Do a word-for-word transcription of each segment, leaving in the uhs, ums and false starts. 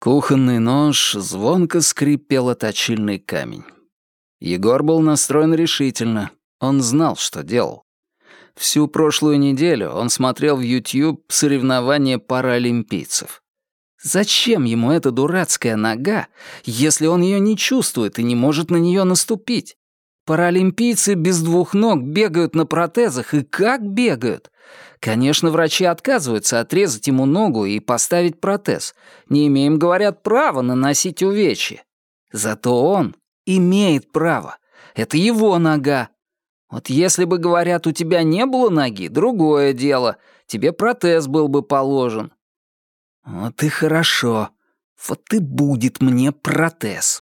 Кухонный нож звонко скрипел о точильный камень. Егор был настроен решительно. Он знал, что делал. Всю прошлую неделю он смотрел в YouTube соревнования паралимпийцев. Зачем ему эта дурацкая нога, если он ее не чувствует и не может на нее наступить? Паралимпийцы без двух ног бегают на протезах, и как бегают? Конечно, врачи отказываются отрезать ему ногу и поставить протез. Не имеем, говорят, права наносить увечья. Зато он имеет право. Это его нога. Вот если бы, говорят, у тебя не было ноги, другое дело. Тебе протез был бы положен. Вот и хорошо. Вот и будет мне протез.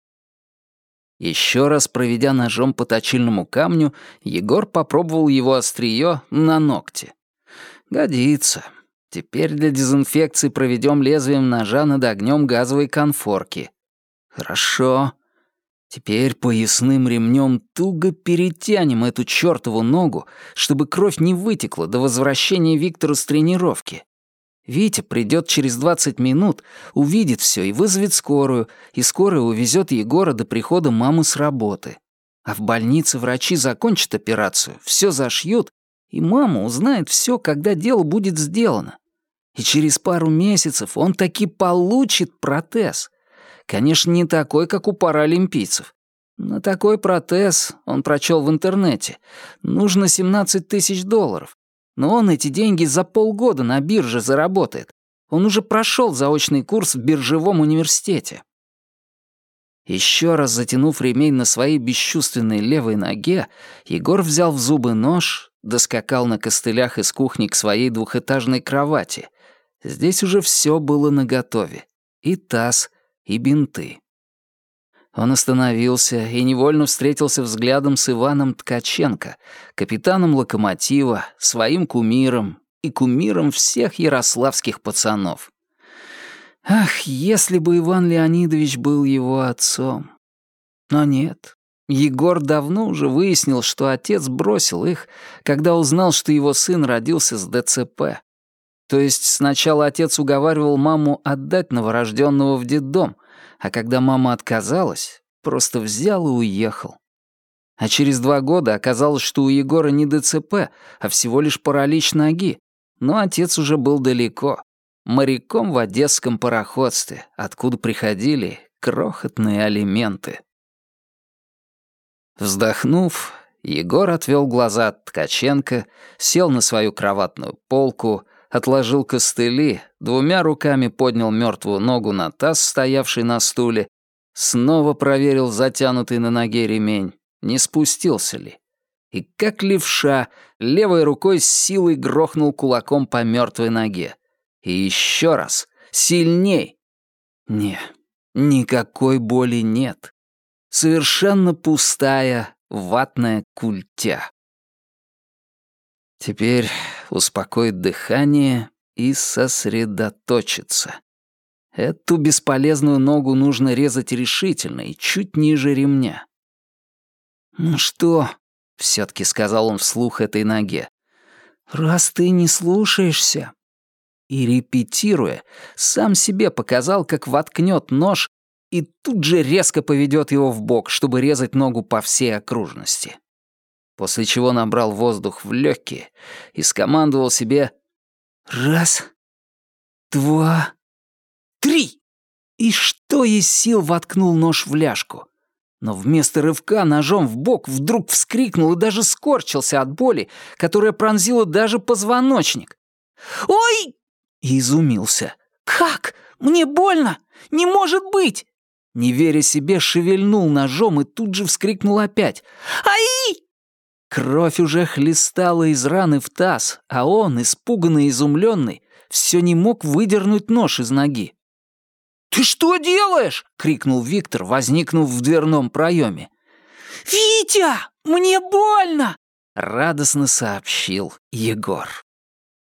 Еще раз проведя ножом по точильному камню, Егор попробовал его острие на ногте. Годится. Теперь для дезинфекции проведем лезвием ножа над огнем газовой конфорки. Хорошо. Теперь поясным ремнем туго перетянем эту чертову ногу, чтобы кровь не вытекла до возвращения Виктора с тренировки. Витя придет через двадцать минут, увидит все и вызовет скорую, и скорая увезет Егора до прихода мамы с работы. А в больнице врачи закончат операцию, все зашьют, и мама узнает все, когда дело будет сделано. И через пару месяцев он таки получит протез. Конечно, не такой, как у паралимпийцев. На такой протез, он прочел в интернете, нужно семнадцать тысяч долларов. Но он эти деньги за полгода на бирже заработает. Он уже прошел заочный курс в биржевом университете. Еще раз затянув ремень на своей бесчувственной левой ноге, Егор взял в зубы нож, доскакал на костылях из кухни к своей двухэтажной кровати. Здесь уже все было наготове. И таз, и бинты. Он остановился и невольно встретился взглядом с Иваном Ткаченко, капитаном «Локомотива», своим кумиром и кумиром всех ярославских пацанов. Ах, если бы Иван Леонидович был его отцом. Но нет. Егор давно уже выяснил, что отец бросил их, когда узнал, что его сын родился с ДЦП. То есть сначала отец уговаривал маму отдать новорожденного в детдом, а когда мама отказалась, просто взял и уехал. А через два года оказалось, что у Егора не ДЦП, а всего лишь паралич ноги. Но отец уже был далеко, моряком в одесском пароходстве, откуда приходили крохотные алименты. Вздохнув, Егор отвел глаза от Ткаченко, сел на свою кроватную полку, отложил костыли, двумя руками поднял мертвую ногу на таз, стоявший на стуле, снова проверил затянутый на ноге ремень, не спустился ли. И как левша, левой рукой с силой грохнул кулаком по мертвой ноге. И еще раз, сильней. Не, никакой боли нет. Совершенно пустая ватная культя. Теперь успокоить дыхание и сосредоточиться. Эту бесполезную ногу нужно резать решительно и чуть ниже ремня. «Ну что?» — все-таки сказал он вслух этой ноге. «Раз ты не слушаешься...» И, репетируя, сам себе показал, как воткнет нож и тут же резко поведет его в бок, чтобы резать ногу по всей окружности. После чего набрал воздух в легкие и скомандовал себе «Раз, два, три!» И что из сил воткнул нож в ляжку. Но вместо рывка ножом в бок вдруг вскрикнул и даже скорчился от боли, которая пронзила даже позвоночник. «Ой!» И изумился. «Как? Мне больно! Не может быть!» Не веря себе, шевельнул ножом и тут же вскрикнул опять. «Ай!» Кровь уже хлестала из раны в таз, а он, испуганный и изумленный, все не мог выдернуть нож из ноги. «Ты что делаешь?» — крикнул Виктор, возникнув в дверном проеме. «Витя, мне больно!» — радостно сообщил Егор.